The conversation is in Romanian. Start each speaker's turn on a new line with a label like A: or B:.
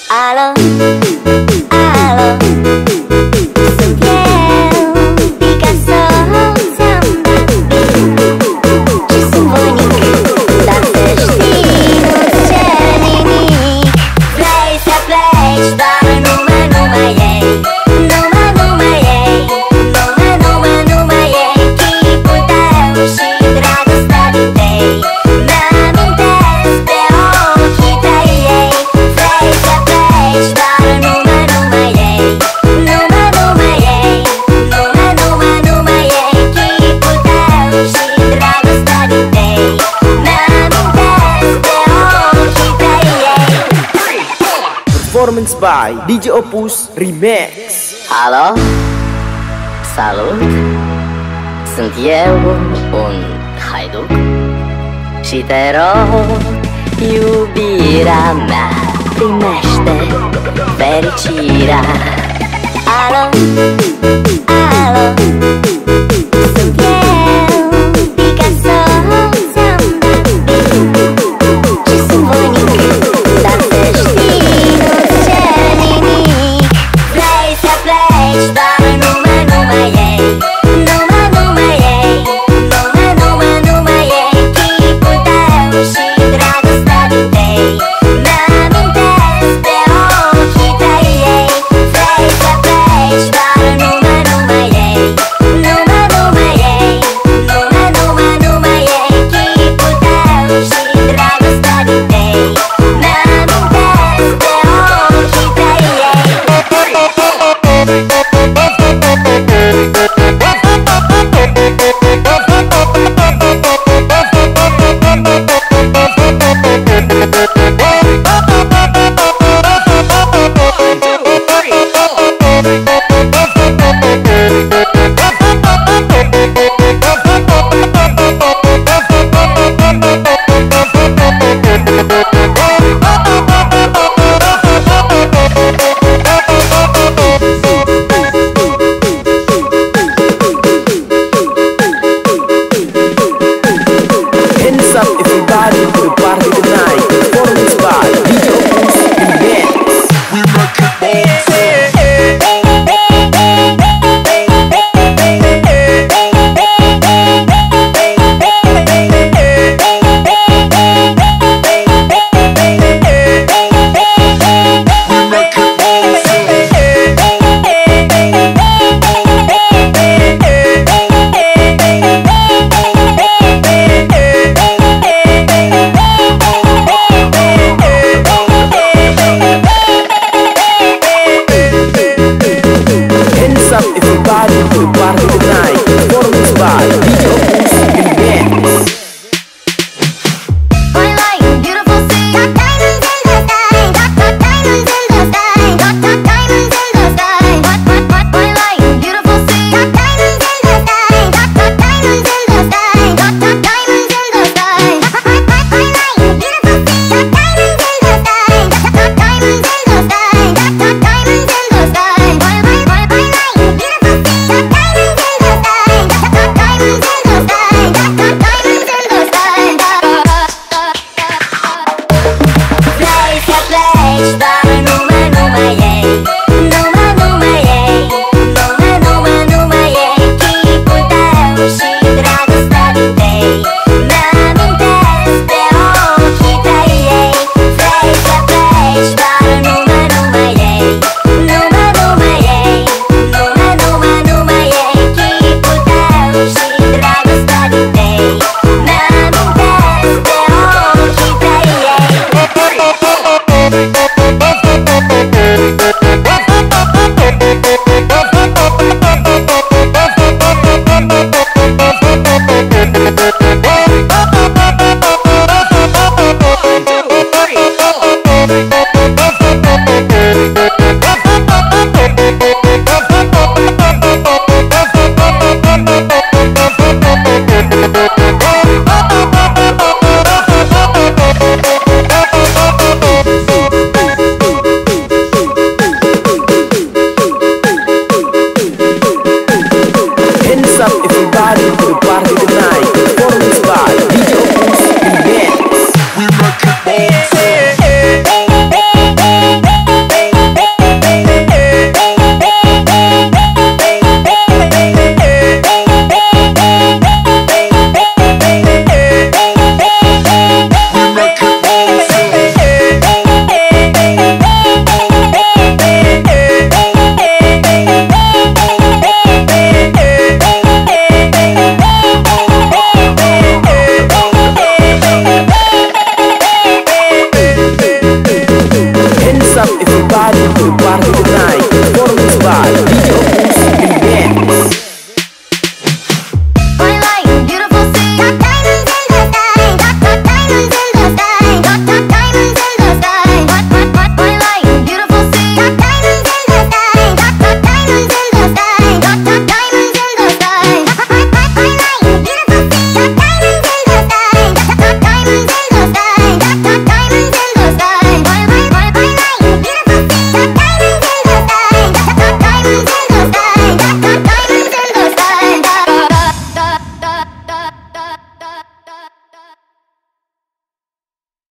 A: Alo, alo, sunt eu, Picasso, ți-am dat bine și sunt voinic, dar să știi, nu-ți cer nimic. Vrei să pleci, dar numai ei, numai ei, numai ei, chipul tău și dragostea din tei mi-amintesc de ochii tăi ei. Vrei să pleci, dar numai ei, numai ei, numai ei, chipul tău și dragostea din tei mi-amintesc de ochii tăi ei.
B: Performance by DJ Opus Remix.
A: Alo, salut, sunt eu, un haiduc și te rog, iubirea mea, primește fericirea. Alo, alo,